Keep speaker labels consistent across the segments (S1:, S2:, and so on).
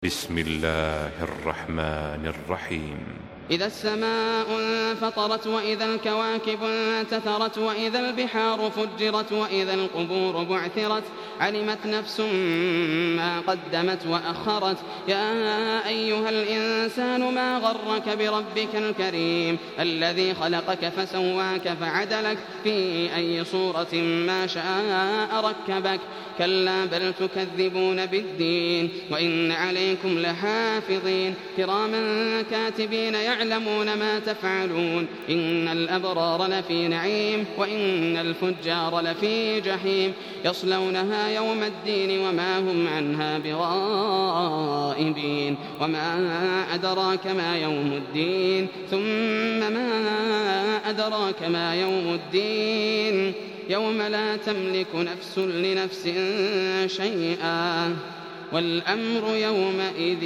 S1: بسم الله الرحمن الرحيم.
S2: إذا السماء انفطرت وإذا الكواكب انتثرت وإذا البحار فجرت وإذا القبور بعثرت علمت نفس ما قدمت وأخرت. يا أيها الإنسان ما غرك بربك الكريم الذي خلقك فسواك فعدلك في أي صورة ما شاء ركبك. كلا بل تكذبون بالدين وإن عليكم لحافظين كراما كاتبين يعلمون ما تفعلون. إن الأبرار لفي نعيم وإن الفجار لفي جحيم يصلونها يوم الدين وما هم عنها بغائبين. وما أدراك ما يوم الدين ثم ما أدراك ما يوم الدين يوم لا تملك نفس لنفس شيئا والأمر يومئذ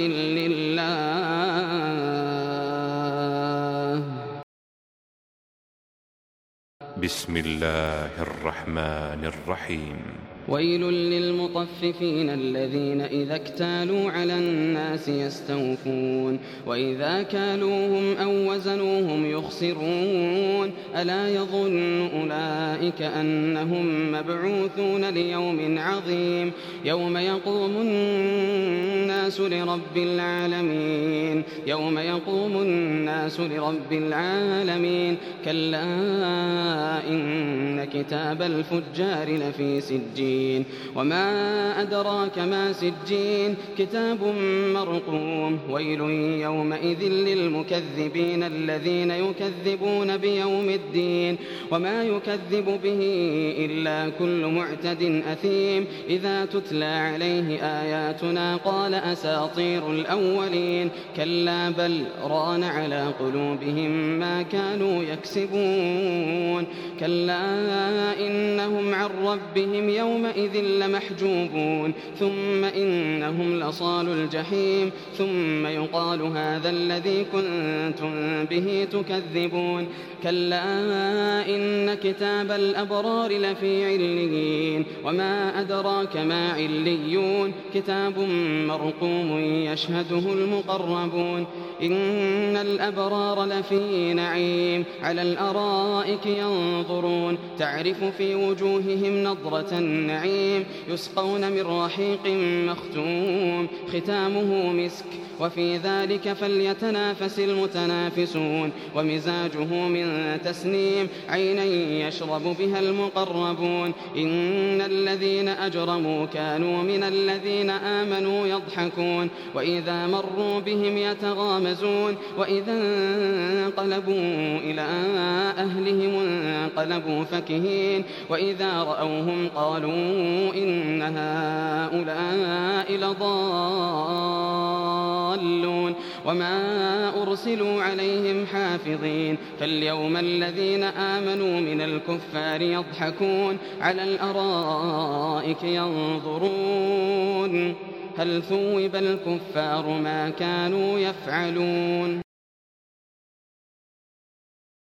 S2: لله.
S1: بسم الله الرحمن الرحيم.
S2: ويل للمطففين الذين إذا اكتالوا على الناس يستوفون وإذا كالوهم أو وزنوهم يخسرون. ألا يظن أولئك أنهم مبعوثون ليوم عظيم يوم يقوم الناس لرب العالمين. يوم يقوم الناس لرب العالمين. كلا إن كتاب الفجار لفي سجين. وما أدراك ما سجين كتاب مرقوم. ويل يومئذ للمكذبين الذين يكذبون بيوم الدين وما يكذب به إلا كل معتد أثيم. إذا تتلى عليه آياتنا قال أساطير الأولين. كلا بل ران على قلوبهم ما كانوا يكسبون. كلا إنهم عن ربهم يومئذ لمحجوبون. ثم إنهم لصالوا الجحيم. ثم يقال هذا الذي كنتم به تكذبون. كلا إن كتاب الأبرار لفي عليين. وما أدراك ما عليون كتاب مرقوم يشهده المقربون. إن الأبرار لفي نعيم على الأرائك ينظرون تعرف في وجوههم نضرة النعيم. يسقون من رحيق مختوم ختامه مسك وفي ذلك فليتنافس المتنافسون. ومزاجه من تسنيم عينا يشرب بها المقربون. إن الذين أجرموا كانوا من الذين آمنوا يضحكون وإذا مروا بهم يتغامزون. وإذا انقلبوا إلى أهلهم انقلبوا فكهين. وإذا رأوهم قالوا إن هؤلاء لضالون. وما أرسلوا عليهم حافظين. فاليوم الذين آمنوا من الكفار يضحكون على الأرائك ينظرون هل ثوب الكفار ما كانوا يفعلون.